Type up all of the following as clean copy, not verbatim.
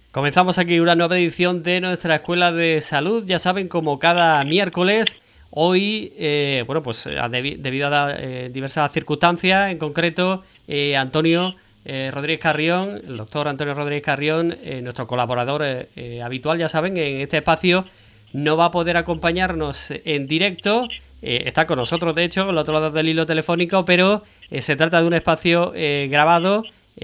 Comenzamos aquí una nueva edición de nuestra Escuela de Salud, ya saben, como cada miércoles. Hoy, debido a diversas circunstancias, en concreto, Antonio Rodríguez Carrión, el doctor Antonio Rodríguez Carrión, nuestro colaborador habitual, ya saben, en este espacio, no va a poder acompañarnos en directo. Está con nosotros, de hecho, al otro lado del hilo telefónico, pero se trata de un espacio grabado.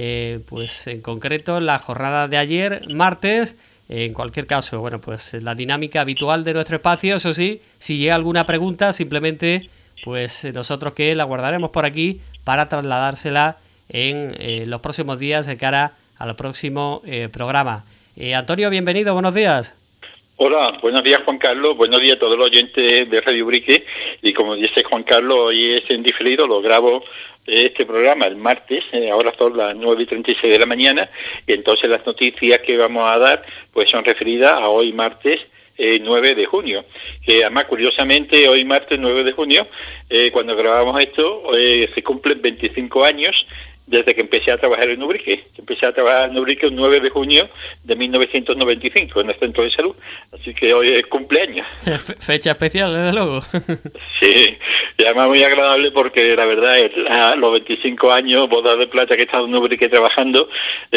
Pues en concreto la jornada de ayer, martes. En cualquier caso, bueno, pues la dinámica habitual de nuestro espacio. Eso sí, si llega alguna pregunta, simplemente pues nosotros que la guardaremos por aquí para trasladársela en los próximos días de cara al próximo programa. Antonio, bienvenido, buenos días. Hola, buenos días Juan Carlos, buenos días a todos los oyentes de Radio Ubrique, y como dice Juan Carlos, hoy es en diferido, lo grabo este programa el martes, ahora son las 9:36 de la mañana, y entonces las noticias que vamos a dar pues son referidas a hoy martes 9 de junio, que además curiosamente hoy martes 9 de junio, cuando grabamos esto, se cumplen 25 años desde que empecé a trabajar en Ubrique. Empecé a trabajar en Ubrique el 9 de junio de 1995 en el Centro de Salud. Así que hoy es cumpleaños. Fecha especial, desde luego. Sí, y además muy agradable porque la verdad es los 25 años, bodas de plata que he estado en Ubrique trabajando,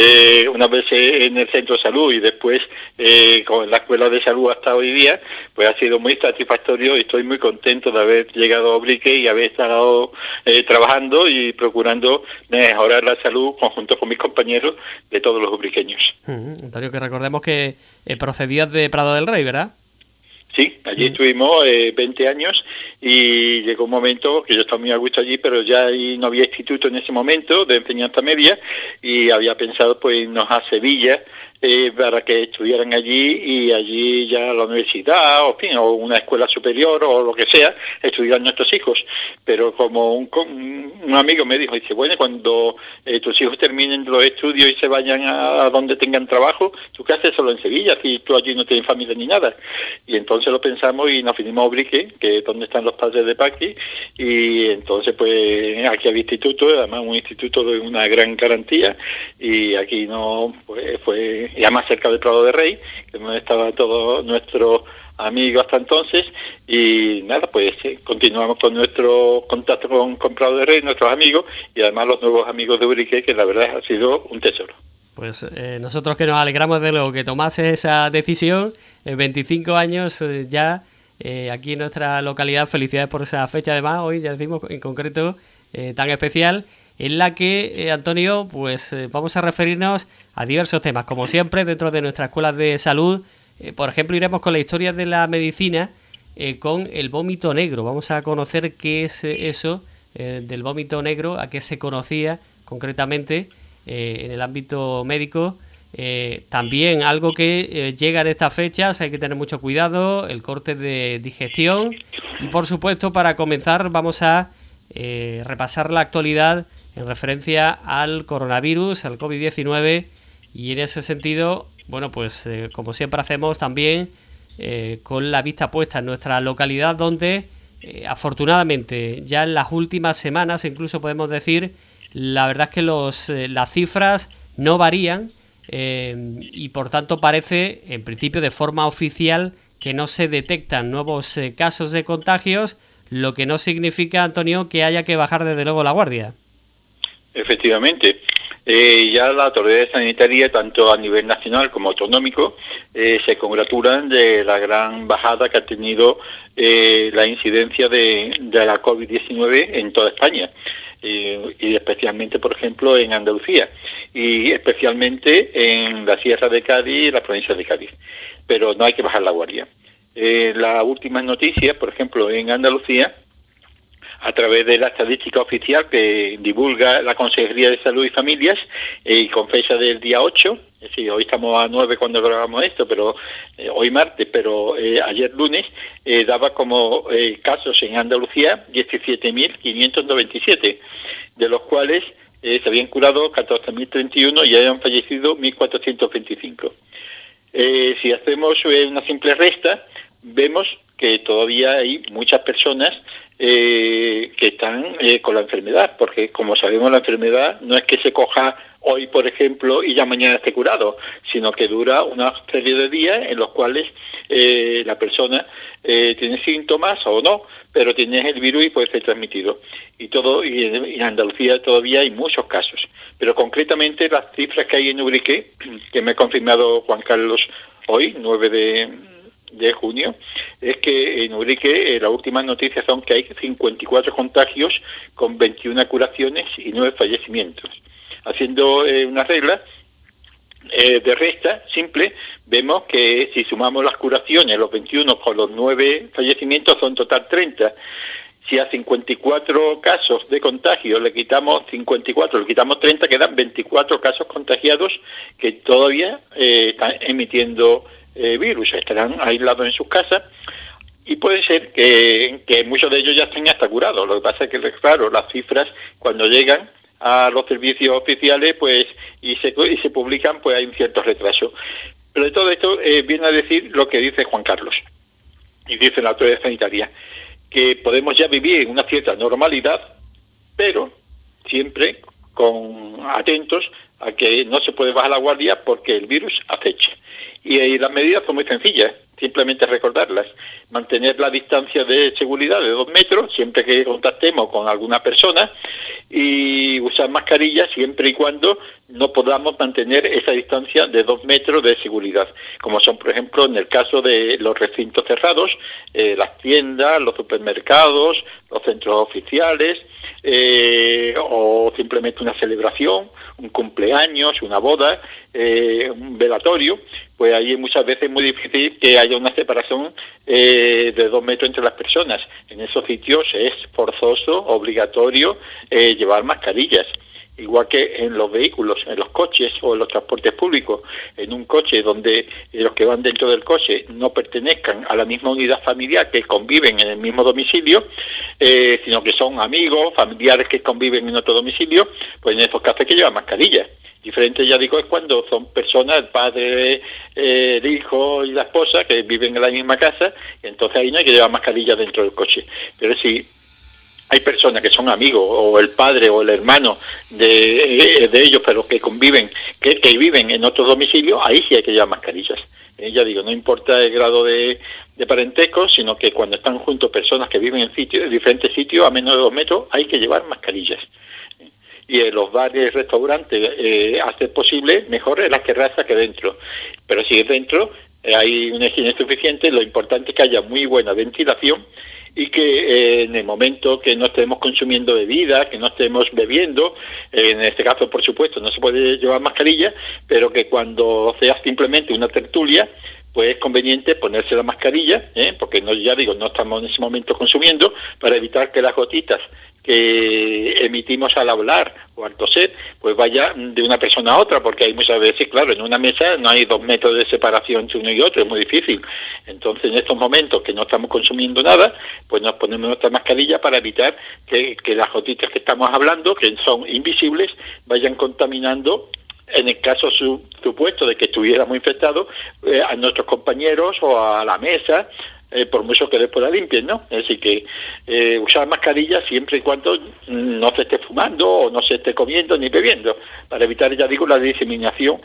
una vez en el Centro de Salud y después con la Escuela de Salud hasta hoy día, pues ha sido muy satisfactorio y estoy muy contento de haber llegado a Ubrique y haber estado trabajando y procurando mejorar la salud conjunto con mis compañeros de todos los ubriqueños. Antonio, que recordemos que procedías de Prado del Rey, ¿verdad? Sí, allí estuvimos 20 años y llegó un momento que yo estaba muy a gusto allí, pero ya ahí no había instituto en ese momento de enseñanza media y había pensado pues irnos a Sevilla para que estuvieran allí y allí ya la universidad o, en fin, o una escuela superior o lo que sea, estudiaran nuestros hijos. Pero como un amigo me dijo, dice, bueno, cuando tus hijos terminen los estudios y se vayan a donde tengan trabajo, ¿tú qué haces solo en Sevilla si tú allí no tienes familia ni nada? Y entonces lo pensamos y nos vinimos a Ubrique, que es donde están los padres de Paqui, y entonces pues aquí había instituto, además un instituto de una gran garantía, y aquí no, pues fue ya más cerca del Prado de Rey, que no estaban todos nuestros amigos hasta entonces, y nada, pues continuamos con nuestro contacto con Prado de Rey, nuestros amigos, y además los nuevos amigos de Ubrique, que la verdad ha sido un tesoro. Pues nosotros que nos alegramos de lo que tomase esa decisión, 25 años ya aquí en nuestra localidad. Felicidades por esa fecha, además, hoy ya decimos en concreto tan especial, en la que, Antonio, pues vamos a referirnos a diversos temas, como siempre, dentro de nuestra escuela de salud. Por ejemplo, iremos con la historia de la medicina, con el vómito negro. Vamos a conocer qué es eso del vómito negro, a qué se conocía concretamente en el ámbito médico. También algo que llega en estas fechas, hay que tener mucho cuidado, el corte de digestión. Y por supuesto, para comenzar, vamos a repasar la actualidad en referencia al coronavirus, al COVID-19, y en ese sentido, bueno, pues como siempre hacemos también con la vista puesta en nuestra localidad, donde afortunadamente ya en las últimas semanas, incluso podemos decir, la verdad es que las cifras no varían y por tanto parece, en principio de forma oficial, que no se detectan nuevos casos de contagios, lo que no significa, Antonio, que haya que bajar desde luego la guardia. Efectivamente. Ya la autoridad sanitaria, tanto a nivel nacional como autonómico, se congratulan de la gran bajada que ha tenido la incidencia de la COVID-19 en toda España. Y especialmente, por ejemplo, en Andalucía y especialmente en la Sierra de Cádiz y la provincia de Cádiz. Pero no hay que bajar la guardia. Las últimas noticias, por ejemplo, en Andalucía, a través de la estadística oficial que divulga la Consejería de Salud y Familias, y con fecha del día 8, es decir, hoy estamos a 9 cuando grabamos esto, pero hoy martes, pero ayer lunes, daba como casos en Andalucía 17.597, de los cuales se habían curado 14.031 y hayan fallecido 1.425. Si hacemos una simple resta, vemos que todavía hay muchas personas que están con la enfermedad, porque como sabemos la enfermedad no es que se coja hoy, por ejemplo, y ya mañana esté curado, sino que dura una serie de días en los cuales la persona tiene síntomas o no, pero tiene el virus y puede ser transmitido. Y en Andalucía todavía hay muchos casos. Pero concretamente las cifras que hay en Ubrique, que me ha confirmado Juan Carlos hoy, 9 de junio, es que en Ubrique las últimas noticias son que hay 54 contagios con 21 curaciones y 9 fallecimientos. Haciendo una regla de resta simple, vemos que si sumamos las curaciones, los 21 con los 9 fallecimientos, son total 30. Si a 54 casos de contagio le quitamos 54, le quitamos 30, quedan 24 casos contagiados que todavía están emitiendo virus, estarán aislados en sus casas, y puede ser que muchos de ellos ya estén hasta curados. Lo que pasa es que, claro, las cifras cuando llegan a los servicios oficiales pues y se publican, pues hay un cierto retraso. Pero de todo esto viene a decir lo que dice Juan Carlos y dice la autoridad sanitaria, que podemos ya vivir en una cierta normalidad, pero siempre atentos a que no se puede bajar la guardia porque el virus acecha. Y las medidas son muy sencillas, simplemente recordarlas. Mantener la distancia de seguridad de 2 metros siempre que contactemos con alguna persona, y usar mascarillas siempre y cuando no podamos mantener esa distancia de 2 metros de seguridad, como son, por ejemplo, en el caso de los recintos cerrados, las tiendas, los supermercados, los centros oficiales, o simplemente una celebración, un cumpleaños, una boda, un velatorio. Pues ahí muchas veces es muy difícil que haya una separación de 2 metros entre las personas. En esos sitios es forzoso, obligatorio llevar mascarillas. Igual que en los vehículos, en los coches o en los transportes públicos. En un coche donde los que van dentro del coche no pertenezcan a la misma unidad familiar, que conviven en el mismo domicilio, sino que son amigos, familiares que conviven en otro domicilio, pues en esos casos hay que llevar mascarillas. Diferente, ya digo, es cuando son personas, el padre, el hijo y la esposa, que viven en la misma casa, y entonces ahí no hay que llevar mascarilla dentro del coche. Pero si hay personas que son amigos, o el padre o el hermano de ellos, pero que conviven, que viven en otro domicilio, ahí sí hay que llevar mascarillas. Ya digo, no importa el grado de parentesco, sino que cuando están juntos personas que viven en diferentes sitios, a menos de 2 metros, hay que llevar mascarillas. Y en los bares, restaurantes, hacer posible mejor en las terrazas que dentro. Pero si es dentro, hay una higiene suficiente. Lo importante es que haya muy buena ventilación y que en el momento que no estemos consumiendo bebidas, que no estemos bebiendo, en este caso, por supuesto, no se puede llevar mascarilla, pero que cuando sea simplemente una tertulia, pues es conveniente ponerse la mascarilla, porque ya digo, no estamos en ese momento consumiendo, para evitar que las gotitas que emitimos al hablar o al toser, pues vaya de una persona a otra, porque hay muchas veces, claro, en una mesa no hay 2 metros de separación entre uno y otro, es muy difícil. Entonces, en estos momentos que no estamos consumiendo nada, pues nos ponemos nuestra mascarilla para evitar que las gotitas que estamos hablando, que son invisibles, vayan contaminando, en el caso supuesto de que estuviéramos infectados, a nuestros compañeros o a la mesa, por mucho que después la limpien, ¿no? Es decir, que usar mascarilla siempre y cuando no se esté fumando o no se esté comiendo ni bebiendo, para evitar, ya digo, la diseminación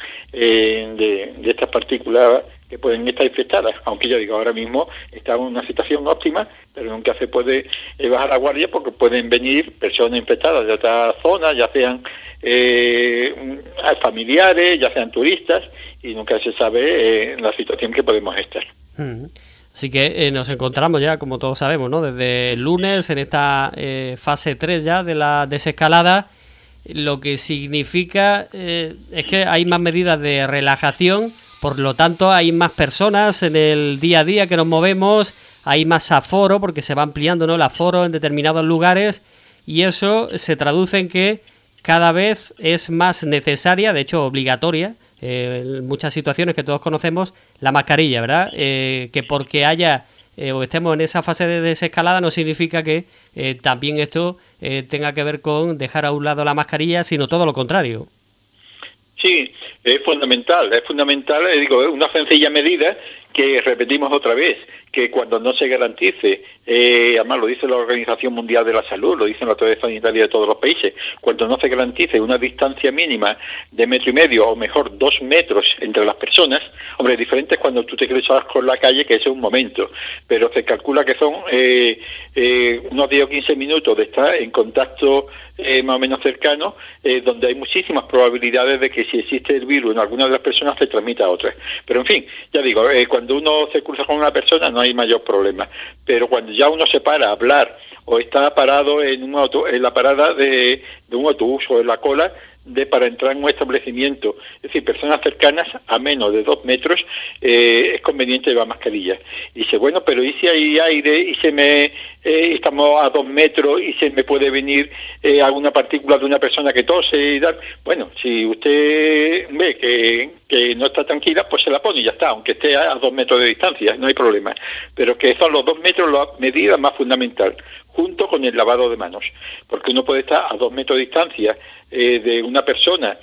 de estas partículas que pueden estar infectadas. Aunque ya digo, ahora mismo estamos en una situación óptima, pero nunca se puede bajar la guardia, porque pueden venir personas infectadas de otras zonas, ya sean familiares, ya sean turistas, y nunca se sabe la situación que podemos estar. Así que nos encontramos ya, como todos sabemos, ¿no? Desde el lunes en esta fase 3 ya de la desescalada, lo que significa es que hay más medidas de relajación, por lo tanto hay más personas en el día a día que nos movemos, hay más aforo porque se va ampliando, ¿no?, el aforo en determinados lugares, y eso se traduce en que cada vez es más necesaria, de hecho obligatoria, en muchas situaciones que todos conocemos, la mascarilla, ¿verdad? Que porque haya o estemos en esa fase de desescalada no significa que también esto tenga que ver con dejar a un lado la mascarilla, sino todo lo contrario. Sí, es fundamental, digo, una sencilla medida que repetimos otra vez, que cuando no se garantice, además lo dice la Organización Mundial de la Salud, lo dicen la autoridades sanitarias de todos los países, cuando no se garantice una distancia mínima de 1,5 metros, o mejor 2 metros entre las personas, hombre, diferente es cuando tú te cruzas por la calle, que ese es un momento, pero se calcula que son unos 10 o 15 minutos de estar en contacto más o menos cercano, donde hay muchísimas probabilidades de que si existe el virus en alguna de las personas se transmita a otras. Pero en fin, ya digo, cuando uno se cruza con una persona no hay mayor problema, pero cuando ya uno se para a hablar o está parado en la parada de un autobús o en la cola para entrar en un establecimiento, es decir, personas cercanas a menos de 2 metros, es conveniente llevar mascarilla. Y dice, bueno, pero ¿y si hay aire y estamos a 2 metros y se me puede venir alguna partícula de una persona que tose y tal? Bueno, si usted ve que no está tranquila, pues se la pone y ya está, aunque esté a 2 metros de distancia, no hay problema. Pero que son los 2 metros la medida más fundamental, junto con el lavado de manos, porque uno puede estar a 2 metros de distancia de una persona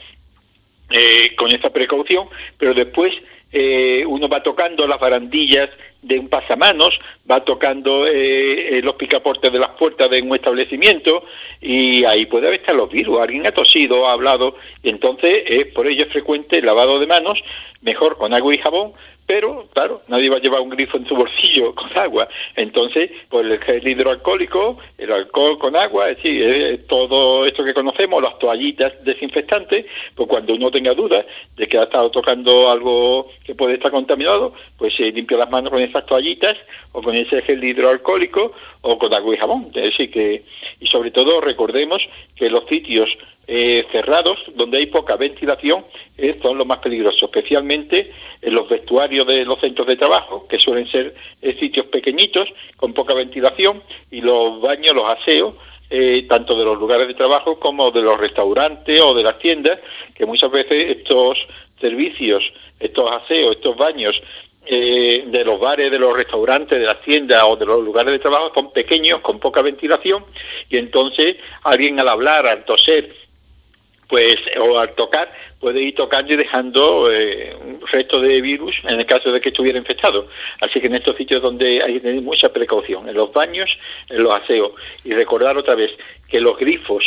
con esa precaución, pero después uno va tocando las barandillas de un pasamanos, va tocando los picaportes de las puertas de un establecimiento y ahí puede haber estado los virus, alguien ha tosido, ha hablado, y entonces por ello es frecuente el lavado de manos, mejor con agua y jabón, pero claro, nadie va a llevar un grifo en su bolsillo con agua, entonces pues el gel hidroalcohólico, el alcohol con agua, es decir, todo esto que conocemos, las toallitas desinfectantes, pues cuando uno tenga dudas de que ha estado tocando algo que puede estar contaminado, pues se limpia las manos con esas toallitas o con ese gel hidroalcohólico o con agua y jabón, es decir que, y sobre todo recordemos que los sitios cerrados, donde hay poca ventilación, son los más peligrosos, especialmente en los vestuarios de los centros de trabajo, que suelen ser sitios pequeñitos, con poca ventilación, y los baños, los aseos, tanto de los lugares de trabajo como de los restaurantes o de las tiendas, que muchas veces estos servicios, estos aseos, estos baños, de los bares, de los restaurantes, de las tiendas o de los lugares de trabajo son pequeños, con poca ventilación, y entonces alguien al hablar, al toser, pues o al tocar, puede ir tocando y dejando un resto de virus en el caso de que estuviera infectado. Así que en estos sitios donde hay que tener mucha precaución, en los baños, en los aseos. Y recordar otra vez que los grifos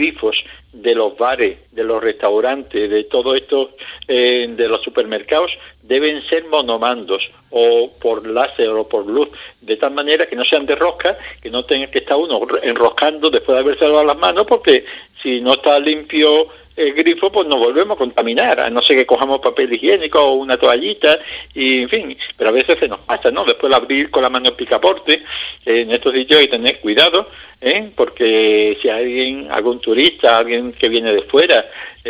de los bares, de los restaurantes, de todo esto, de los supermercados, deben ser monomandos o por láser o por luz, de tal manera que no sean de rosca, que no tenga que estar uno enroscando después de haberse lavado las manos, porque si no está limpio el grifo, pues nos volvemos a contaminar, a no ser que cojamos papel higiénico o una toallita, y en fin, pero a veces se nos pasa, ¿no? Después de abrir con la mano el picaporte, en estos sitios hay que tener cuidado, porque si algún turista, alguien que viene de fuera,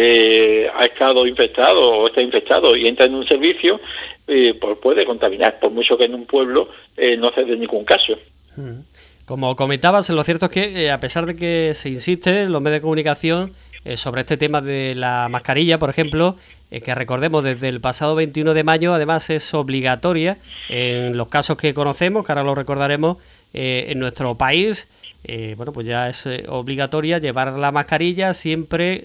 ha estado infectado o está infectado y entra en un servicio, pues puede contaminar, por mucho que en un pueblo no se dé ningún caso. Como comentabas, lo cierto es que a pesar de que se insiste en los medios de comunicación sobre este tema de la mascarilla, por ejemplo, que recordemos desde el pasado 21 de mayo, además es obligatoria en los casos que conocemos, que ahora lo recordaremos, en nuestro país, bueno, pues ya es obligatoria llevar la mascarilla siempre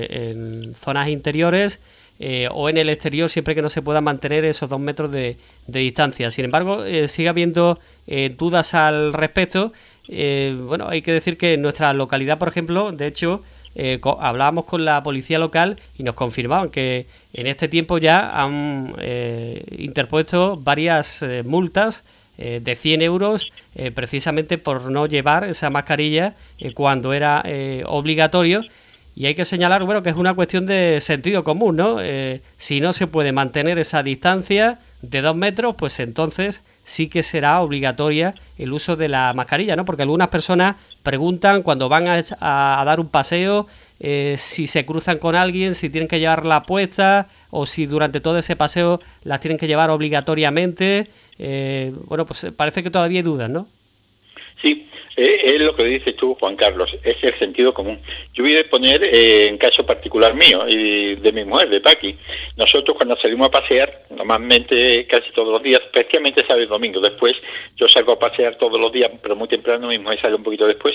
en zonas interiores o en el exterior, siempre que no se pueda mantener esos 2 metros de distancia. Sin embargo, sigue habiendo dudas al respecto. Bueno, hay que decir que en nuestra localidad, por ejemplo, de hecho, hablábamos con la policía local y nos confirmaban que en este tiempo ya han interpuesto varias multas de 100 euros precisamente por no llevar esa mascarilla cuando era obligatorio. Y hay que señalar, bueno, que es una cuestión de sentido común, ¿no? Si no se puede mantener esa distancia de 2 metros, pues entonces sí que será obligatoria el uso de la mascarilla, ¿no? Porque algunas personas preguntan cuando van a dar un paseo si se cruzan con alguien, si tienen que llevarla puesta o si durante todo ese paseo las tienen que llevar obligatoriamente. Bueno, pues parece que todavía hay dudas, ¿no? Sí, es lo que dices tú, Juan Carlos, es el sentido común. Yo voy a poner en caso particular mío y de mi mujer, de Paqui. Nosotros cuando salimos a pasear, normalmente casi todos los días, prácticamente sábado y domingo, después yo salgo a pasear todos los días, pero muy temprano, mi mujer sale un poquito después,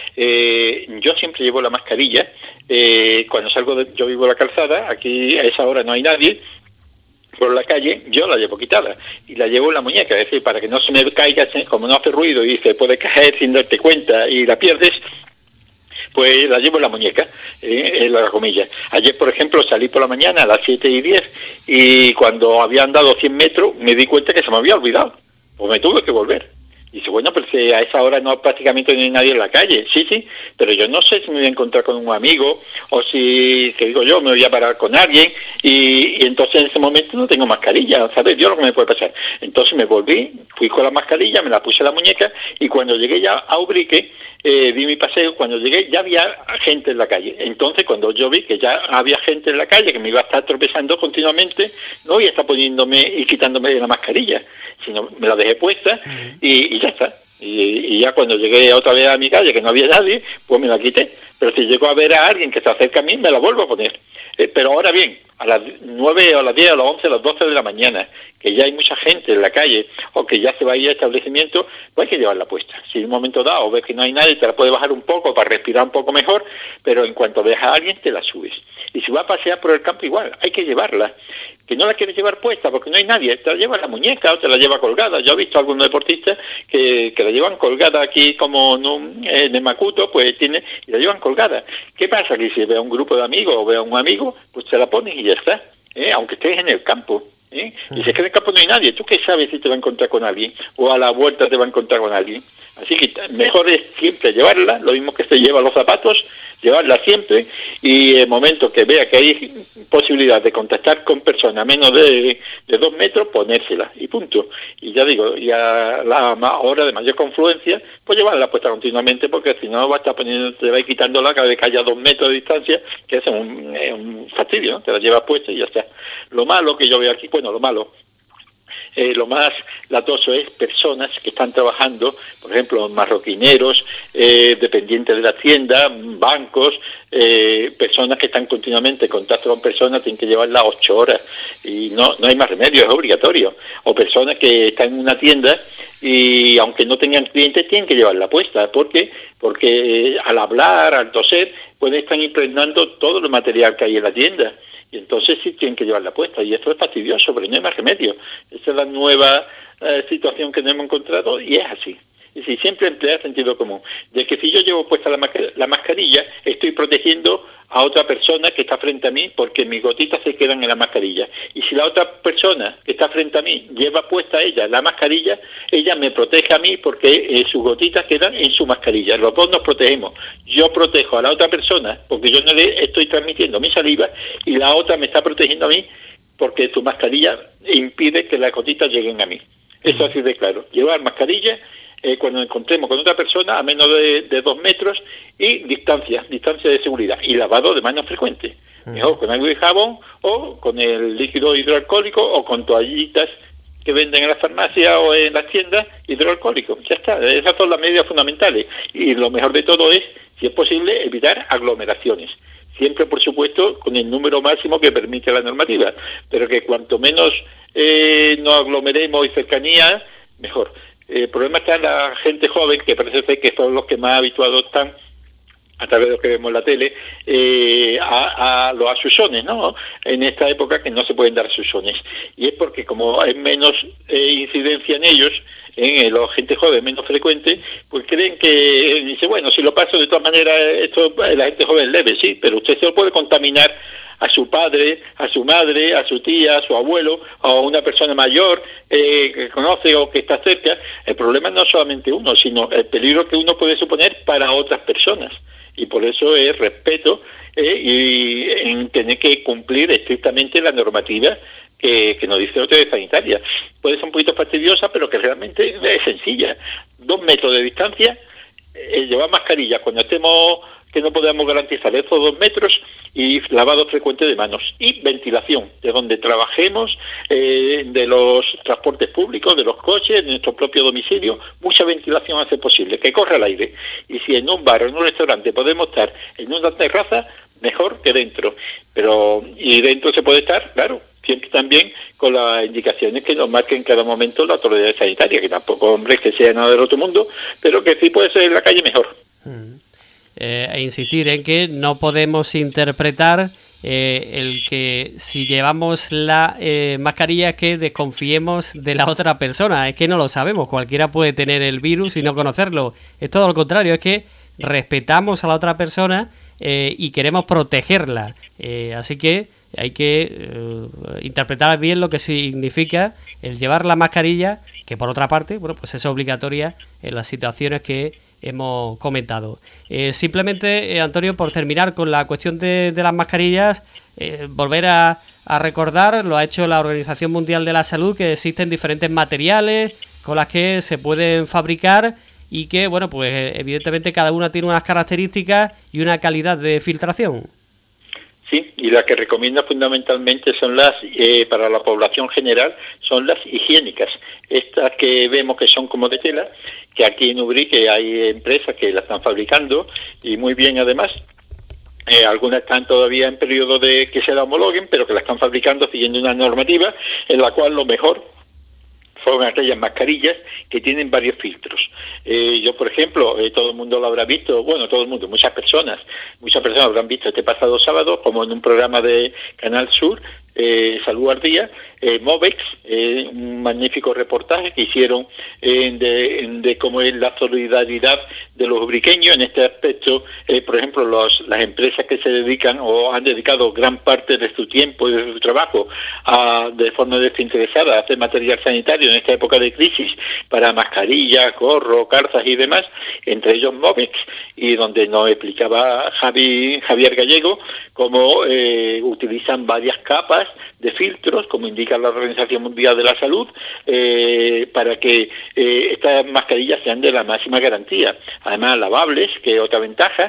yo siempre llevo la mascarilla. Cuando salgo, yo vivo en la calzada, aquí a esa hora no hay nadie, por la calle, yo la llevo quitada y la llevo en la muñeca, es decir, para que no se me caiga, como no hace ruido y se puede caer sin darte cuenta y la pierdes, pues la llevo en la muñeca, en la comilla. Ayer, por ejemplo, salí por la mañana a las 7:10 y cuando había andado 100 metros me di cuenta que se me había olvidado, pues me tuve que volver. Y dice, bueno, pero si a esa hora no prácticamente no hay nadie en la calle. Sí, pero yo no sé si me voy a encontrar con un amigo o si, que digo yo, me voy a parar con alguien y entonces en ese momento no tengo mascarilla, ¿sabes? Dios lo que me puede pasar. Entonces me volví, fui con la mascarilla, me la puse en la muñeca y cuando llegué ya a Ubrique, di mi paseo, cuando llegué ya había gente en la calle. Entonces cuando yo vi que ya había gente en la calle, que me iba a estar tropezando continuamente, no voy a estar poniéndome y quitándome la mascarilla, sino me la dejé puesta y ya está. Y ya cuando llegué otra vez a mi calle, que no había nadie, pues me la quité. Pero si llego a ver a alguien que se acerca a mí, me la vuelvo a poner. Pero ahora bien, a las 9 o a las 10, a las 11, a las 12 de la mañana, que ya hay mucha gente en la calle o que ya se va a ir al establecimiento, pues hay que llevarla puesta. Si en un momento dado ves que no hay nadie, te la puedes bajar un poco para respirar un poco mejor, pero en cuanto veas a alguien, te la subes. Y si vas a pasear por el campo, igual, hay que llevarla. Que no la quieres llevar puesta porque no hay nadie, te la lleva en la muñeca o te la lleva colgada. Yo he visto a algunos deportistas que la llevan colgada aquí como en el Macuto, pues y la llevan colgada. ¿Qué pasa? Que si ve a un grupo de amigos o ve a un amigo, pues te la pones y ya está, aunque estés en el campo. Y si es que en el campo no hay nadie, ¿tú qué sabes si te va a encontrar con alguien? O a la vuelta te va a encontrar con alguien. Así que mejor es siempre llevarla, lo mismo que se lleva los zapatos, llevarla siempre, y en el momento que vea que hay posibilidad de contactar con personas a menos de 2 metros, ponérsela, y punto. Y ya digo, y a la hora de mayor confluencia, pues llevarla puesta continuamente, porque si no va a estar poniendo, te va a ir quitándola cada vez que haya 2 metros de distancia, que es un fastidio, ¿no? Te la llevas puesta y ya está. Lo malo que yo veo aquí, bueno, lo más latoso es personas que están trabajando, por ejemplo, marroquineros, dependientes de la tienda, bancos, personas que están continuamente en contacto con personas, tienen que llevarla 8 horas y no hay más remedio, es obligatorio. O personas que están en una tienda y aunque no tengan clientes tienen que llevarla puesta, porque al hablar, al toser, pueden estar impregnando todo el material que hay en la tienda. Y entonces sí tienen que llevarla puesta, y esto es fastidioso, pero no hay más remedio. Esa es la nueva situación que nos hemos encontrado, y es así. Y si siempre emplea sentido común, de que si yo llevo puesta la mascarilla, estoy protegiendo a otra persona que está frente a mí, porque mis gotitas se quedan en la mascarilla. Y si la otra persona que está frente a mí lleva puesta ella la mascarilla, ella me protege a mí porque sus gotitas quedan en su mascarilla. Los dos nos protegemos. Yo protejo a la otra persona porque yo no le estoy transmitiendo mi saliva, y la otra me está protegiendo a mí porque su mascarilla impide que las gotitas lleguen a mí. Eso así de claro. Llevar mascarilla cuando nos encontremos con otra persona a menos de 2 metros, y distancia de seguridad, y lavado de manos frecuente, mejor con agua y jabón o con el líquido hidroalcohólico o con toallitas que venden en las farmacias o en las tiendas hidroalcohólico. Ya está, esas son las medidas fundamentales, y lo mejor de todo es, si es posible, evitar aglomeraciones. Siempre, por supuesto, con el número máximo que permite la normativa, pero que cuanto menos nos aglomeremos y cercanía, mejor. El problema está en la gente joven, que parece ser que son los que más habituados están, a través de lo que vemos en la tele, a los asusones, ¿no? En esta época que no se pueden dar asusones. Y es porque como hay menos incidencia en ellos, en la gente joven menos frecuente, pues creen que, dice, bueno, si lo paso de todas maneras, esto la gente joven leve, sí, pero usted se lo puede contaminar a su padre, a su madre, a su tía, a su abuelo, a una persona mayor que conoce o que está cerca. El problema no es solamente uno, sino el peligro que uno puede suponer para otras personas. Y por eso es respeto y en tener que cumplir estrictamente la normativa que nos dice la autoridad sanitaria. Puede ser un poquito fastidiosa, pero que realmente es sencilla. 2 metros de distancia, llevar mascarilla cuando estemos, que no podamos garantizar esos 2 metros, y lavado frecuente de manos, y ventilación de donde trabajemos, de los transportes públicos, de los coches, de nuestro propio domicilio. Mucha ventilación hace posible, que corra el aire. Y si en un bar o en un restaurante podemos estar en una terraza, mejor que dentro. Y dentro se puede estar, claro, siempre también con las indicaciones que nos marque en cada momento la autoridad sanitaria, que tampoco, hombre, que sea nada del otro mundo, pero que sí puede ser en la calle mejor. E insistir en que no podemos interpretar el que si llevamos la mascarilla es que desconfiemos de la otra persona. Es que no lo sabemos, cualquiera puede tener el virus y no conocerlo. Es todo lo contrario, es que respetamos a la otra persona y queremos protegerla. Así que hay que interpretar bien lo que significa el llevar la mascarilla, que por otra parte, bueno, pues es obligatoria en las situaciones que hemos comentado. Simplemente, Antonio, por terminar con la cuestión de las mascarillas, volver a recordar, lo ha hecho la Organización Mundial de la Salud, que existen diferentes materiales con las que se pueden fabricar y que, bueno, pues evidentemente cada una tiene unas características y una calidad de filtración. Sí, y las que recomienda fundamentalmente son las, para la población general, son las higiénicas. Estas que vemos que son como de tela, que aquí en Ubrique hay empresas que las están fabricando, y muy bien además. Algunas están todavía en periodo de que se la homologuen, pero que la están fabricando siguiendo una normativa en la cual lo mejor son aquellas mascarillas que tienen varios filtros. Yo, por ejemplo, todo el mundo lo habrá visto, bueno, todo el mundo, muchas personas habrán visto este pasado sábado, como en un programa de Canal Sur, Salud al Día, Movex, un magnífico reportaje que hicieron de cómo es la solidaridad de los ubriqueños en este aspecto. Por ejemplo, las empresas que se dedican o han dedicado gran parte de su tiempo y de su trabajo de forma desinteresada a hacer material sanitario en esta época de crisis para mascarillas, gorro, calzas y demás, entre ellos Movex, y donde nos explicaba Javier Gallego cómo utilizan varias capas de filtros, como indica la Organización Mundial de la Salud, para que estas mascarillas sean de la máxima garantía. Además, lavables, que es otra ventaja,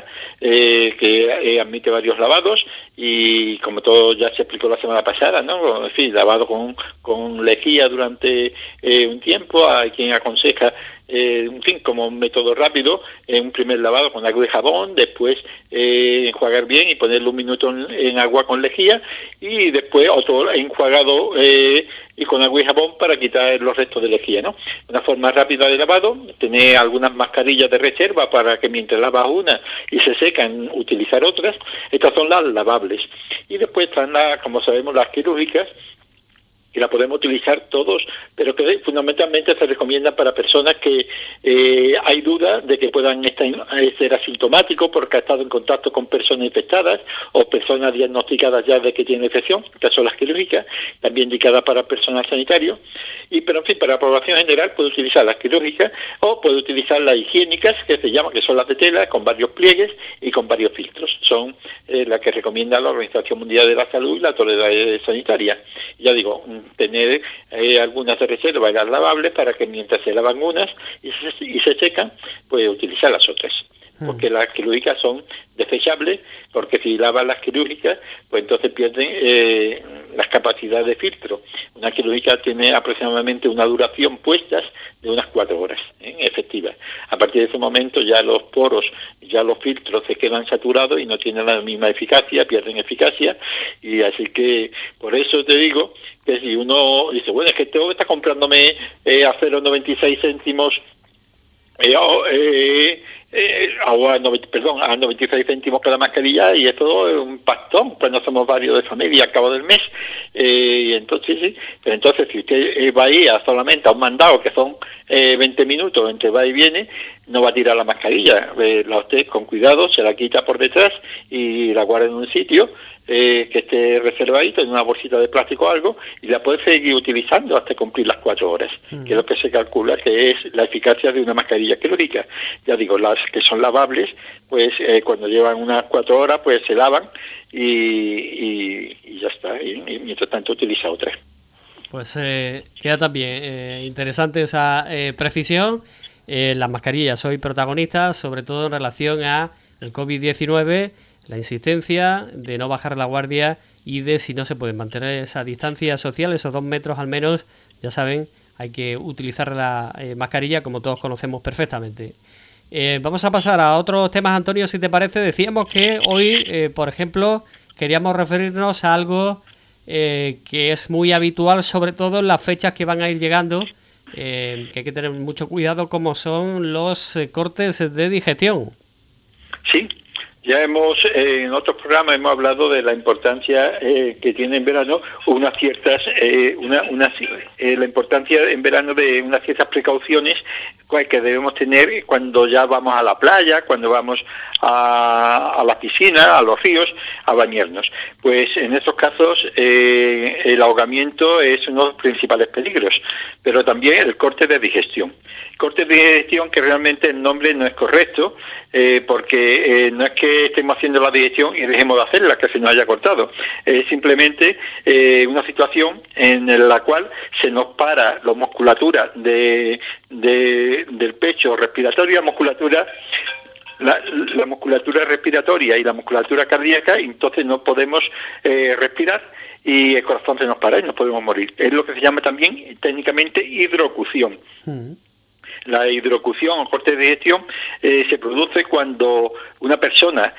que admite varios lavados, y como todo ya se explicó la semana pasada, ¿no? En fin, lavado con lejía durante un tiempo. Hay quien aconseja, en fin, como un método rápido, un primer lavado con agua y jabón, después enjuagar bien y ponerlo un minuto en agua con lejía, y después otro enjuagado y con agua y jabón para quitar los restos de lejía, ¿no? Una forma rápida de lavado, tener algunas mascarillas de reserva para que mientras lavas una y se secan, utilizar otras. Estas son las lavables. Y después están, como sabemos, las quirúrgicas, que la podemos utilizar todos, pero que fundamentalmente se recomienda para personas que hay duda de que puedan ser asintomáticos porque ha estado en contacto con personas infectadas o personas diagnosticadas ya de que tienen infección. Estas son las quirúrgicas, también indicadas para personal sanitario. Pero en fin, para la población general puede utilizar las quirúrgicas o puede utilizar las higiénicas, que se llaman, que son las de tela, con varios pliegues y con varios filtros. Son las que recomienda la Organización Mundial de la Salud y la Autoridad Sanitaria. Ya digo, tener algunas de reserva y las lavables para que mientras se lavan unas y se secan, pues utilizar las otras. Porque las quirúrgicas son desechables, porque si lavan las quirúrgicas, pues entonces pierden las capacidades de filtro. Una quirúrgica tiene aproximadamente una duración puestas de unas 4 horas, efectiva. A partir de ese momento ya los poros, ya los filtros se quedan saturados y no tienen la misma eficacia, pierden eficacia, y así que por eso te digo que si uno dice, bueno, es que tengo que estar comprándome a 0,96 céntimos a 96 céntimos cada mascarilla, y esto es un pastón, pues no somos varios de familia al cabo del mes, y entonces sí, pero entonces si usted va a ir solamente a un mandado que son 20 minutos entre va y viene, no va a tirar la mascarilla, la usted con cuidado se la quita por detrás y la guarda en un sitio que esté reservadito en una bolsita de plástico o algo, y la puede seguir utilizando hasta cumplir las 4 horas, que es lo que se calcula que es la eficacia de una mascarilla quirúrgica. Ya digo, las que son lavables, pues cuando llevan unas 4 horas, pues se lavan y ya está, y mientras tanto utiliza otras. Pues queda también interesante esa precisión. Las mascarillas hoy protagonistas, sobre todo en relación a el COVID-19, la insistencia de no bajar la guardia y de si no se puede mantener esa distancia social, esos 2 metros al menos, ya saben, hay que utilizar la mascarilla como todos conocemos perfectamente. Vamos a pasar a otros temas, Antonio, si te parece. Decíamos que hoy, por ejemplo, queríamos referirnos a algo que es muy habitual, sobre todo en las fechas que van a ir llegando, que hay que tener mucho cuidado, como son los cortes de digestión. Sí. Ya en otros programas hemos hablado de la importancia que tiene en verano la importancia en verano de unas ciertas precauciones que debemos tener cuando ya vamos a la playa, cuando vamos a la piscina, a los ríos, a bañarnos. Pues en estos casos el ahogamiento es uno de los principales peligros, pero también el corte de digestión. Corte de digestión que realmente el nombre no es correcto, porque no es que estemos haciendo la digestión y dejemos de hacerla, que se nos haya cortado. Es simplemente una situación en la cual se nos para la musculatura del pecho respiratoria, la musculatura respiratoria y la musculatura cardíaca, y entonces no podemos respirar y el corazón se nos para y nos podemos morir. Es lo que se llama también técnicamente hidrocución. La hidrocución o corte de digestión se produce cuando una persona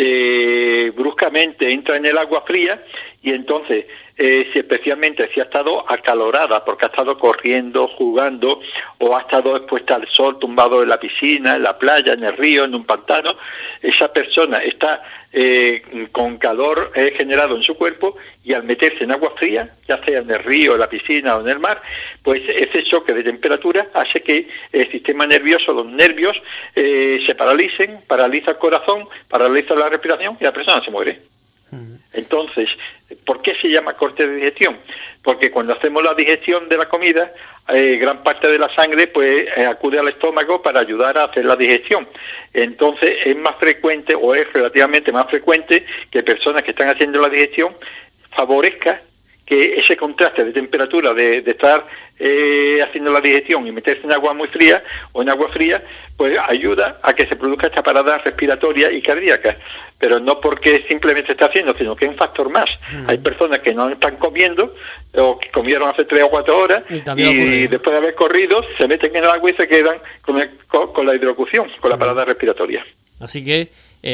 bruscamente entra en el agua fría y entonces, especialmente si ha estado acalorada porque ha estado corriendo, jugando o ha estado expuesta al sol, tumbado en la piscina, en la playa, en el río, en un pantano, esa persona está con calor generado en su cuerpo y al meterse en agua fría, ya sea en el río, en la piscina o en el mar, pues ese choque de temperatura hace que el sistema nervioso, los nervios, se paralicen, paraliza el corazón, paraliza la respiración y la persona se muere. Entonces, ¿por qué se llama corte de digestión? Porque cuando hacemos la digestión de la comida, gran parte de la sangre pues acude al estómago para ayudar a hacer la digestión. Entonces es más frecuente, o es relativamente más frecuente, que personas que están haciendo la digestión favorezca que ese contraste de temperatura de estar haciendo la digestión y meterse en agua muy fría o en agua fría, pues ayuda a que se produzca esta parada respiratoria y cardíaca, pero no porque simplemente está haciendo, sino que es un factor más. Hay personas que no están comiendo o que comieron hace 3 o 4 horas y después de haber corrido se meten en el agua y se quedan con la hidrocución, con la parada respiratoria. Así que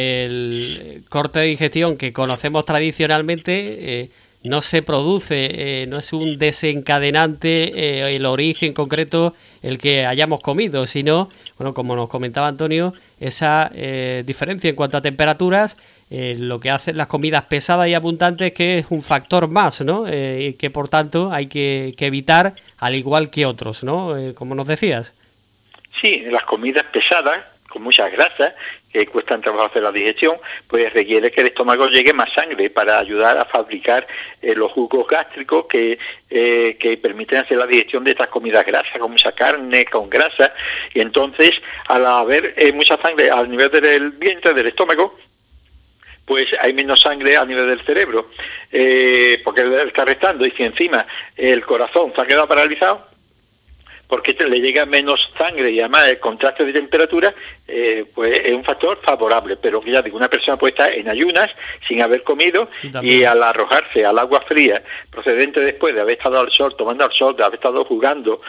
el corte de digestión que conocemos tradicionalmente no se produce, no es un desencadenante el origen concreto el que hayamos comido, sino, bueno, como nos comentaba Antonio, esa diferencia en cuanto a temperaturas, lo que hacen las comidas pesadas y abundantes, que es un factor más, ¿no? Y que por tanto hay que evitar, al igual que otros, ¿no? Como nos decías. Sí, las comidas pesadas, con muchas grasas, que cuestan trabajo hacer la digestión, pues requiere que el estómago llegue más sangre para ayudar a fabricar los jugos gástricos que permiten hacer la digestión de estas comidas grasas, con mucha carne, con grasa, y entonces al haber mucha sangre al nivel del vientre, del estómago, pues hay menos sangre a nivel del cerebro, porque está restando, y si encima el corazón se ha quedado paralizado, porque le llega menos sangre y además el contraste de temperatura, pues es un factor favorable. Pero que ya digo, una persona puede estar en ayunas sin haber comido y al arrojarse al agua fría, procedente después de haber estado al sol, tomando al sol, de haber estado jugando,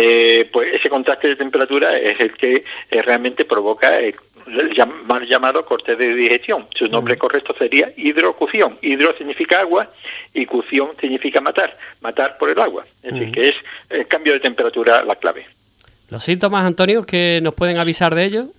pues ese contraste de temperatura es el que realmente provoca el mal llamado corte de digestión. Su nombre correcto sería hidrocución. Hidro significa agua y cución significa matar por el agua. Es decir, que es el cambio de temperatura la clave. ¿Los síntomas, Antonio, que nos pueden avisar de ello?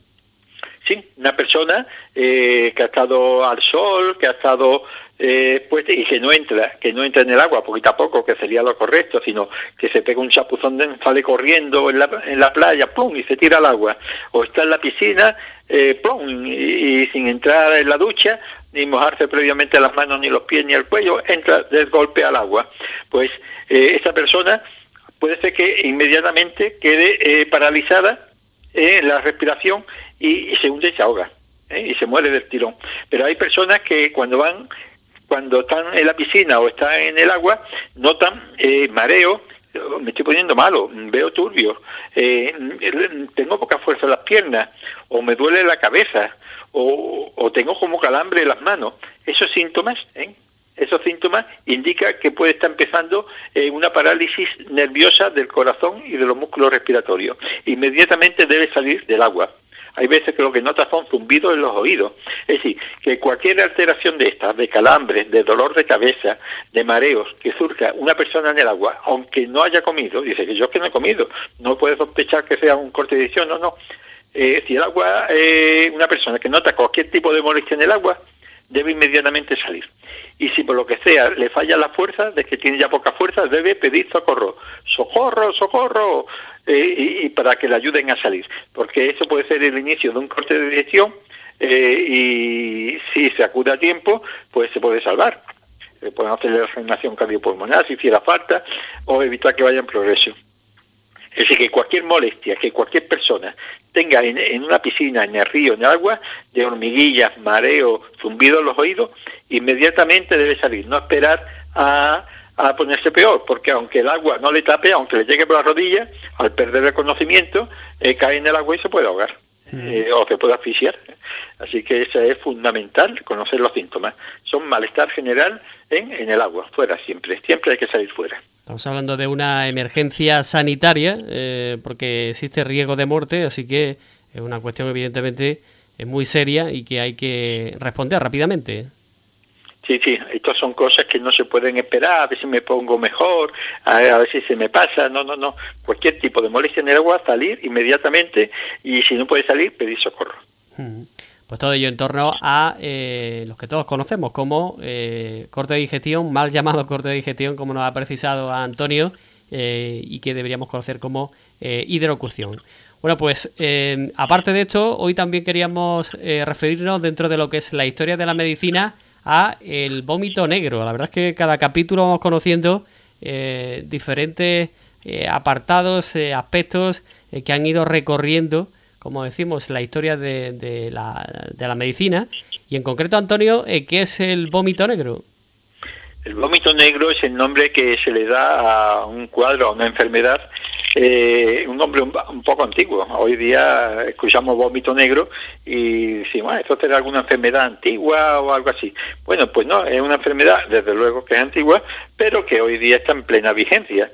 Sí, una persona que ha estado al sol, que ha estado pues, y que no entra en el agua poquito a poco, que sería lo correcto, sino que se pega un chapuzón, sale corriendo en la playa, ¡pum!, y se tira al agua, o está en la piscina, ¡pum!, y sin entrar en la ducha, ni mojarse previamente las manos, ni los pies, ni el cuello, entra de golpe al agua. Pues esta persona puede ser que inmediatamente quede paralizada en la respiración y se hunde y se ahoga, y se muere del tirón. Pero hay personas que cuando están en la piscina o están en el agua, notan mareo, me estoy poniendo malo, veo turbio, tengo poca fuerza en las piernas, o me duele la cabeza, o tengo como calambre en las manos. Esos síntomas indican que puede estar empezando una parálisis nerviosa del corazón y de los músculos respiratorios. Inmediatamente debe salir del agua. Hay veces que lo que nota son zumbidos en los oídos. Es decir, que cualquier alteración de estas, de calambres, de dolor de cabeza, de mareos, que surja una persona en el agua, aunque no haya comido, dice que yo que no he comido, no puede sospechar que sea un corte de digestión, no. Si el agua, una persona que nota cualquier tipo de molestia en el agua, debe inmediatamente salir. Y si por lo que sea le falla la fuerza, de que tiene ya poca fuerza, debe pedir socorro. ¡Socorro, socorro! Y para que le ayuden a salir. Porque eso puede ser el inicio de un corte de digestión, y si se acude a tiempo, pues se puede salvar. Pueden hacer la reanimación cardiopulmonar si hiciera falta, o evitar que vaya en progreso. Es decir, que cualquier molestia que cualquier persona tenga en una piscina, en el río, en el agua, de hormiguillas, mareo, zumbido en los oídos, inmediatamente debe salir, no esperar a ponerse peor, porque aunque el agua no le tape, aunque le llegue por las rodillas, al perder el conocimiento, cae en el agua y se puede ahogar, o se puede asfixiar. Así que eso es fundamental, conocer los síntomas. Son malestar general en el agua, fuera siempre hay que salir fuera. Estamos hablando de una emergencia sanitaria, porque existe riesgo de muerte, así que es una cuestión evidentemente muy seria y que hay que responder rápidamente. Sí, estas son cosas que no se pueden esperar, a ver si me pongo mejor, a ver si se me pasa, no. Cualquier tipo de molestia en el agua, salir inmediatamente, y si no puede salir, pedir socorro. Pues todo ello en torno a los que todos conocemos como corte de digestión, mal llamado corte de digestión, como nos ha precisado a Antonio, y que deberíamos conocer como hidrocución. Bueno, pues aparte de esto, hoy también queríamos referirnos dentro de lo que es la historia de la medicina a el vómito negro. La verdad es que cada capítulo vamos conociendo diferentes apartados, aspectos que han ido recorriendo, como decimos, la historia de la medicina. Y en concreto, Antonio, ¿qué es el vómito negro? El vómito negro es el nombre que se le da a un cuadro, a una enfermedad, un nombre un poco antiguo. Hoy día escuchamos vómito negro y decimos, ¿esto será alguna enfermedad antigua o algo así? Bueno, pues no, es una enfermedad, desde luego que es antigua, pero que hoy día está en plena vigencia.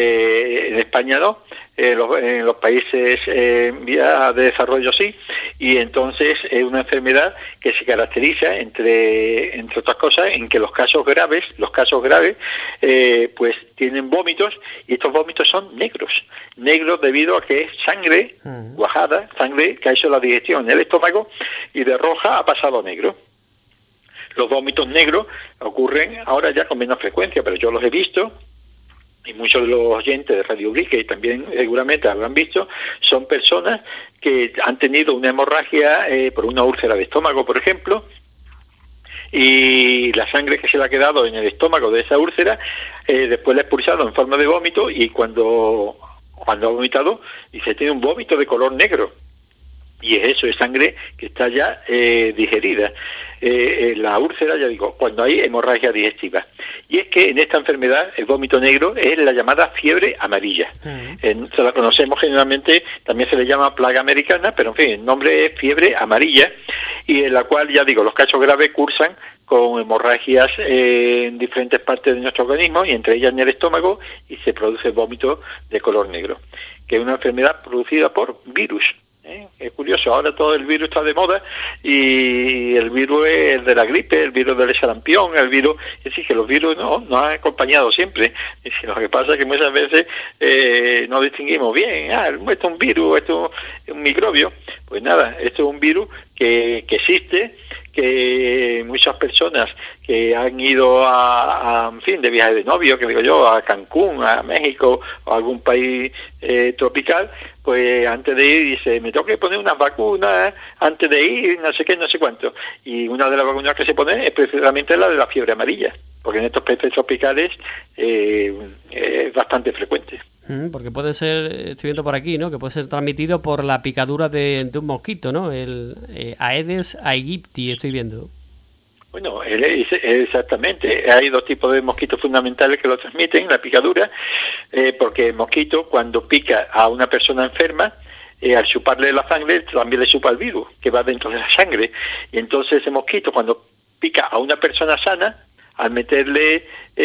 En España no, en los países en vía de desarrollo sí, y entonces es una enfermedad que se caracteriza, entre otras cosas, en que los casos graves, pues tienen vómitos, y estos vómitos son negros debido a que es sangre cuajada, sangre que ha hecho la digestión en el estómago, y de roja ha pasado a negro. Los vómitos negros ocurren ahora ya con menos frecuencia, pero yo los he visto, y muchos de los oyentes de Radio Ubrique también seguramente habrán visto, son personas que han tenido una hemorragia por una úlcera de estómago, por ejemplo, y la sangre que se le ha quedado en el estómago de esa úlcera, después la ha expulsado en forma de vómito, y cuando ha vomitado, y se tiene un vómito de color negro. Y es eso, es sangre que está ya digerida. La úlcera, ya digo, cuando hay hemorragia digestiva. Y es que en esta enfermedad, el vómito negro es la llamada fiebre amarilla. Se la conocemos generalmente, también se le llama plaga americana, pero en fin, el nombre es fiebre amarilla, y en la cual, ya digo, los casos graves cursan con hemorragias en diferentes partes de nuestro organismo, y entre ellas en el estómago, y se produce vómito de color negro, que es una enfermedad producida por virus. Es curioso, ahora todo el virus está de moda, y el virus es el de la gripe, el virus del sarampión, el virus, es decir, que los virus nos han acompañado siempre. Es decir, lo que pasa es que muchas veces no distinguimos bien, esto es un virus, esto es un microbio. Pues nada, esto es un virus que existe, que muchas personas que han ido en fin, de viaje de novio, que digo yo, a Cancún, a México o a algún país tropical, pues antes de ir dice, me tengo que poner unas vacunas antes de ir, no sé qué, no sé cuánto. Y una de las vacunas que se pone es precisamente la de la fiebre amarilla, porque en estos países tropicales es bastante frecuente. Porque puede ser, estoy viendo por aquí, ¿no?, que puede ser transmitido por la picadura de un mosquito, ¿no? El Aedes aegypti, estoy viendo. Bueno, exactamente. Hay dos tipos de mosquitos fundamentales que lo transmiten, la picadura, porque el mosquito, cuando pica a una persona enferma, al chuparle la sangre, también le chupa el virus, que va dentro de la sangre. Y entonces ese mosquito, cuando pica a una persona sana, al meterle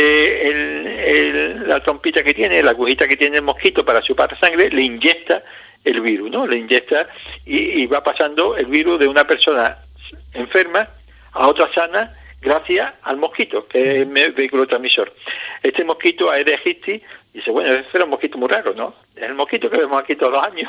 la trompita que tiene, la agujita que tiene el mosquito para chupar sangre, le inyecta el virus, ¿no? Le inyecta y va pasando el virus de una persona enferma a otra sana gracias al mosquito, que es el vehículo transmisor. Este mosquito, Aedes aegypti, Y dice, bueno, ese era un mosquito muy raro, ¿no? Es el mosquito que vemos aquí todos los años,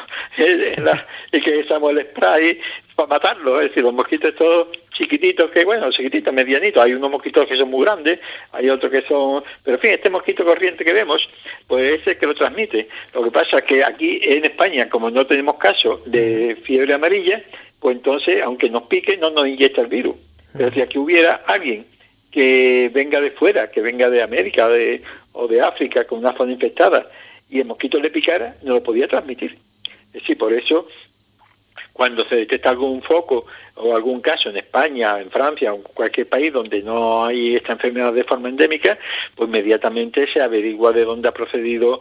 y que usamos el spray para matarlo. Es decir, los mosquitos estos chiquititos, que bueno, chiquititos, medianitos. Hay unos mosquitos que son muy grandes, hay otros que son... Pero en fin, este mosquito corriente que vemos, pues es el que lo transmite. Lo que pasa es que aquí en España, como no tenemos caso de fiebre amarilla, pues entonces, aunque nos pique, no nos inyecta el virus. Pero si aquí hubiera alguien que venga de fuera, que venga de América o de África con una zona infectada y el mosquito le picara, no lo podía transmitir. Es decir, por eso, cuando se detecta algún foco o algún caso en España, en Francia o en cualquier país donde no hay esta enfermedad de forma endémica, pues inmediatamente se averigua de dónde ha procedido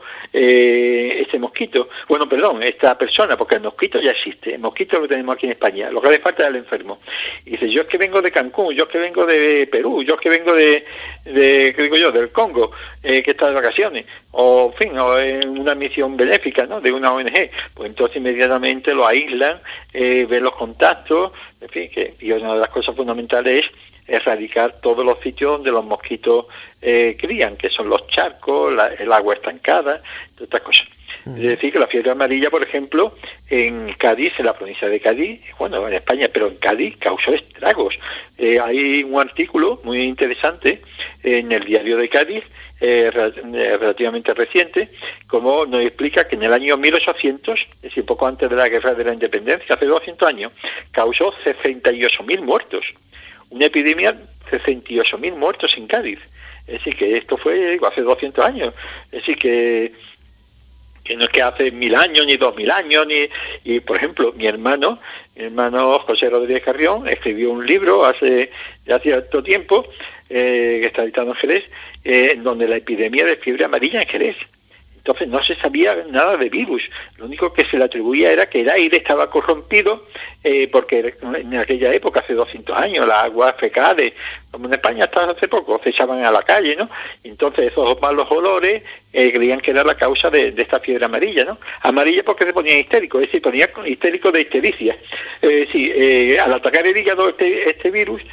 este mosquito. Bueno, perdón, esta persona, porque el mosquito ya existe, el mosquito lo tenemos aquí en España, lo que hace falta es el enfermo. Y dice, yo es que vengo de Cancún, yo es que vengo de Perú, yo es que vengo ¿qué digo yo?, del Congo, que está de vacaciones, o en fin, o en una misión benéfica, ¿no?, de una ONG. Pues entonces inmediatamente lo aíslan, ven los contactos, en fin, y una de las cosas fundamentales es erradicar todos los sitios donde los mosquitos crían, que son los charcos, el agua estancada, todas estas cosas. Es decir, que la fiebre amarilla, por ejemplo, en Cádiz, en la provincia de Cádiz, bueno, en España, pero en Cádiz causó estragos. Hay un artículo muy interesante en el diario de Cádiz, relativamente reciente, como nos explica que en el año 1800, es decir, poco antes de la Guerra de la Independencia, hace 200 años, causó 68.000 muertos. Una epidemia, 68.000 muertos en Cádiz. Es decir, que esto fue hace 200 años. Es decir, que no es que hace 1000 años, ni 2000 años, y por ejemplo, mi hermano José Rodríguez Carrión, escribió un libro hace cierto tiempo, que está editado en Jerez, en donde la epidemia de fiebre amarilla en Jerez. Entonces no se sabía nada de virus, lo único que se le atribuía era que el aire estaba corrompido, porque en aquella época, hace 200 años, las aguas fecales, como en España hasta hace poco, se echaban a la calle, ¿no? Entonces esos malos olores creían que era la causa de esta fiebre amarilla, ¿no? Amarilla porque se ponía histérico, es decir, ponía histérico de histericia. Al atacar el hígado este virus,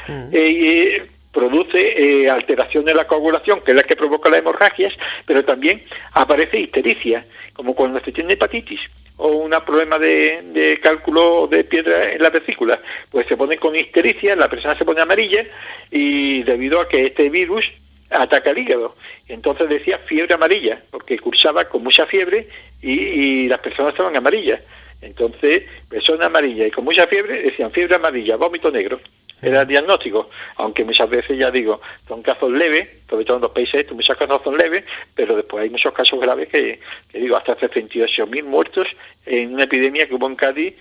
produce alteración en la coagulación, que es la que provoca las hemorragias, pero también aparece histericia, como cuando se tiene hepatitis o un problema de cálculo de piedra en la vesícula, pues se pone con histericia, la persona se pone amarilla, y debido a que este virus ataca el hígado. Entonces decía fiebre amarilla, porque cursaba con mucha fiebre y las personas estaban amarillas. Entonces, persona amarilla y con mucha fiebre decían fiebre amarilla, vómito negro. Era el diagnóstico, aunque muchas veces, ya digo, son casos leves, sobre todo en los países estos, muchos casos son leves, pero después hay muchos casos graves que digo, hasta 68.000 muertos en una epidemia que hubo en Cádiz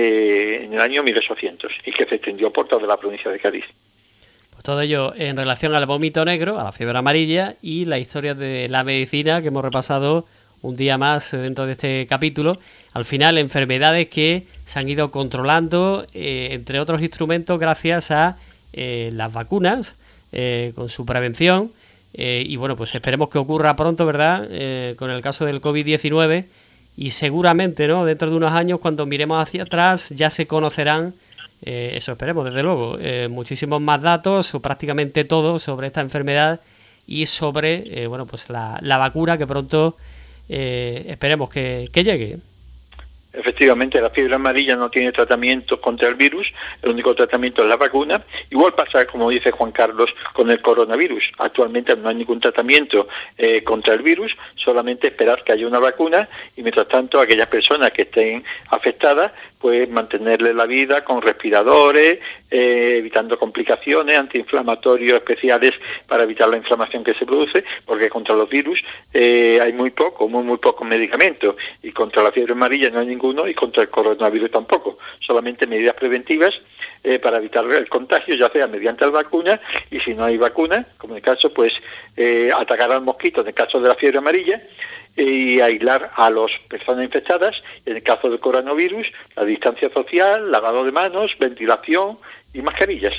en el año 1800 y que se extendió por toda la provincia de Cádiz. Pues todo ello en relación al vómito negro, a la fiebre amarilla y la historia de la medicina que hemos repasado un día más dentro de este capítulo. Al final, enfermedades que se han ido controlando, entre otros instrumentos, gracias a las vacunas, con su prevención. Y bueno, pues esperemos que ocurra pronto, ¿verdad? Con el caso del COVID-19. Y seguramente, ¿no?, dentro de unos años, cuando miremos hacia atrás, ya se conocerán, eso esperemos, desde luego, muchísimos más datos, o prácticamente todo, sobre esta enfermedad y sobre, bueno, pues la vacuna que pronto esperemos que llegue. Efectivamente, la fiebre amarilla no tiene tratamiento contra el virus, el único tratamiento es la vacuna. Igual pasa, como dice Juan Carlos, con el coronavirus. Actualmente no hay ningún tratamiento contra el virus, solamente esperar que haya una vacuna y mientras tanto aquellas personas que estén afectadas, pues mantenerle la vida con respiradores, evitando complicaciones, antiinflamatorios especiales para evitar la inflamación que se produce, porque contra los virus hay muy pocos medicamentos, y contra la fiebre amarilla no hay ninguno, y contra el coronavirus tampoco, solamente medidas preventivas para evitar el contagio, ya sea mediante la vacuna, y si no hay vacuna, como en el caso, pues atacar al mosquito en el caso de la fiebre amarilla, y aislar a las personas infectadas. En el caso del coronavirus, la distancia social, lavado de manos, ventilación y mascarillas.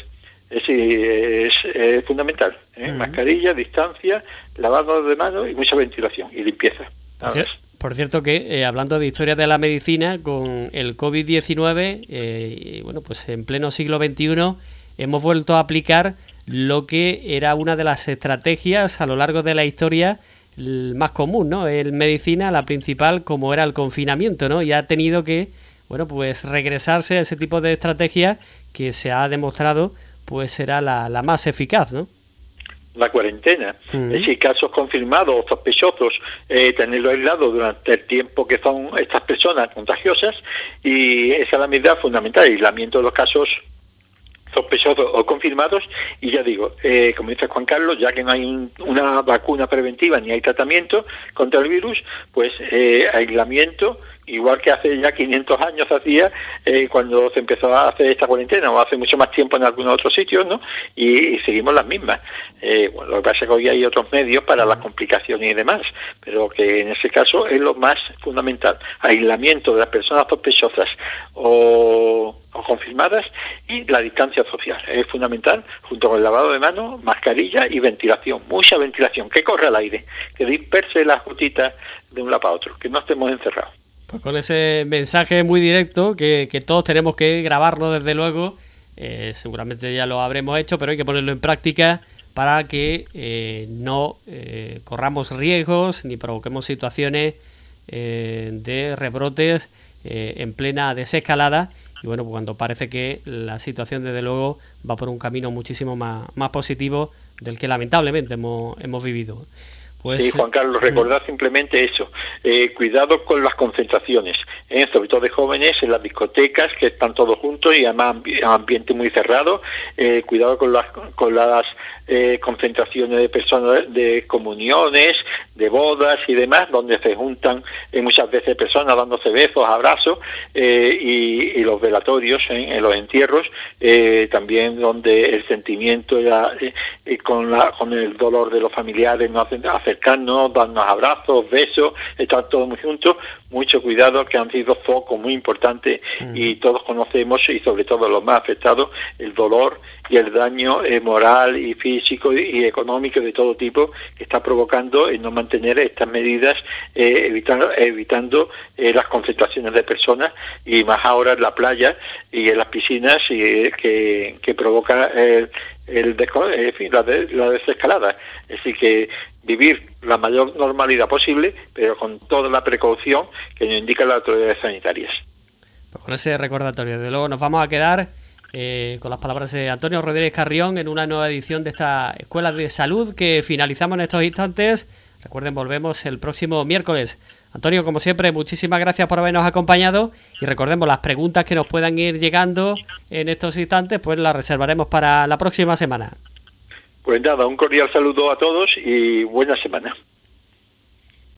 Es fundamental, mascarilla, distancia, lavado de manos y mucha ventilación y limpieza. Por cierto que, hablando de historia de la medicina, con el COVID-19, bueno, pues en pleno siglo XXI hemos vuelto a aplicar lo que era una de las estrategias a lo largo de la historia, más común, ¿no? En medicina, la principal, como era el confinamiento, ¿no? Y ha tenido que, bueno, pues regresarse a ese tipo de estrategia que se ha demostrado, pues será la más eficaz, ¿no? La cuarentena. Es decir, casos confirmados o sospechosos, tenerlos aislados durante el tiempo que son estas personas contagiosas, y esa es la medida fundamental, el aislamiento de los casos sospechosos o confirmados. Y ya digo, como dice Juan Carlos, ya que no hay una vacuna preventiva ni hay tratamiento contra el virus, pues aislamiento, igual que hace ya 500 años hacía cuando se empezó a hacer esta cuarentena, o hace mucho más tiempo en algunos otros sitios, ¿no? Y seguimos las mismas. Bueno, lo que pasa es que hoy hay otros medios para las complicaciones y demás, pero que en ese caso es lo más fundamental: aislamiento de las personas sospechosas o confirmadas, y la distancia social es fundamental, junto con el lavado de manos, mascarilla y ventilación, mucha ventilación, que corra el aire, que disperse las gotitas de un lado para otro, que no estemos encerrados. Pues con ese mensaje muy directo que todos tenemos que grabarlo, desde luego, seguramente ya lo habremos hecho, pero hay que ponerlo en práctica para que no corramos riesgos ni provoquemos situaciones de rebrotes en plena desescalada. Y bueno, pues cuando parece que la situación, desde luego, va por un camino muchísimo más positivo del que lamentablemente hemos vivido. Pues, sí, Juan Carlos, recordad simplemente eso, cuidado con las concentraciones, sobre todo de jóvenes en las discotecas, que están todos juntos y además ambiente muy cerrado, cuidado con las concentraciones de personas, de comuniones, de bodas y demás, donde se juntan muchas veces personas dándose besos, abrazos, y los velatorios, en los entierros, también donde el sentimiento con el dolor de los familiares nos hacen acercarnos, darnos abrazos, besos, estar todos muy juntos. Mucho cuidado, que han sido focos muy importantes, y todos conocemos, y sobre todo los más afectados, el dolor y el daño moral y físico y económico de todo tipo que está provocando el no mantener estas medidas, evitando las concentraciones de personas, y más ahora en la playa y en las piscinas, que provoca la desescalada. Así que vivir la mayor normalidad posible, pero con toda la precaución que nos indican las autoridades sanitarias. Pues con ese recordatorio, desde luego, nos vamos a quedar con las palabras de Antonio Rodríguez Carrión en una nueva edición de esta Escuela de Salud que finalizamos en estos instantes. Recuerden, volvemos el próximo miércoles. Antonio, como siempre, muchísimas gracias por habernos acompañado, y recordemos, las preguntas que nos puedan ir llegando en estos instantes, pues las reservaremos para la próxima semana. Pues nada, un cordial saludo a todos y buena semana.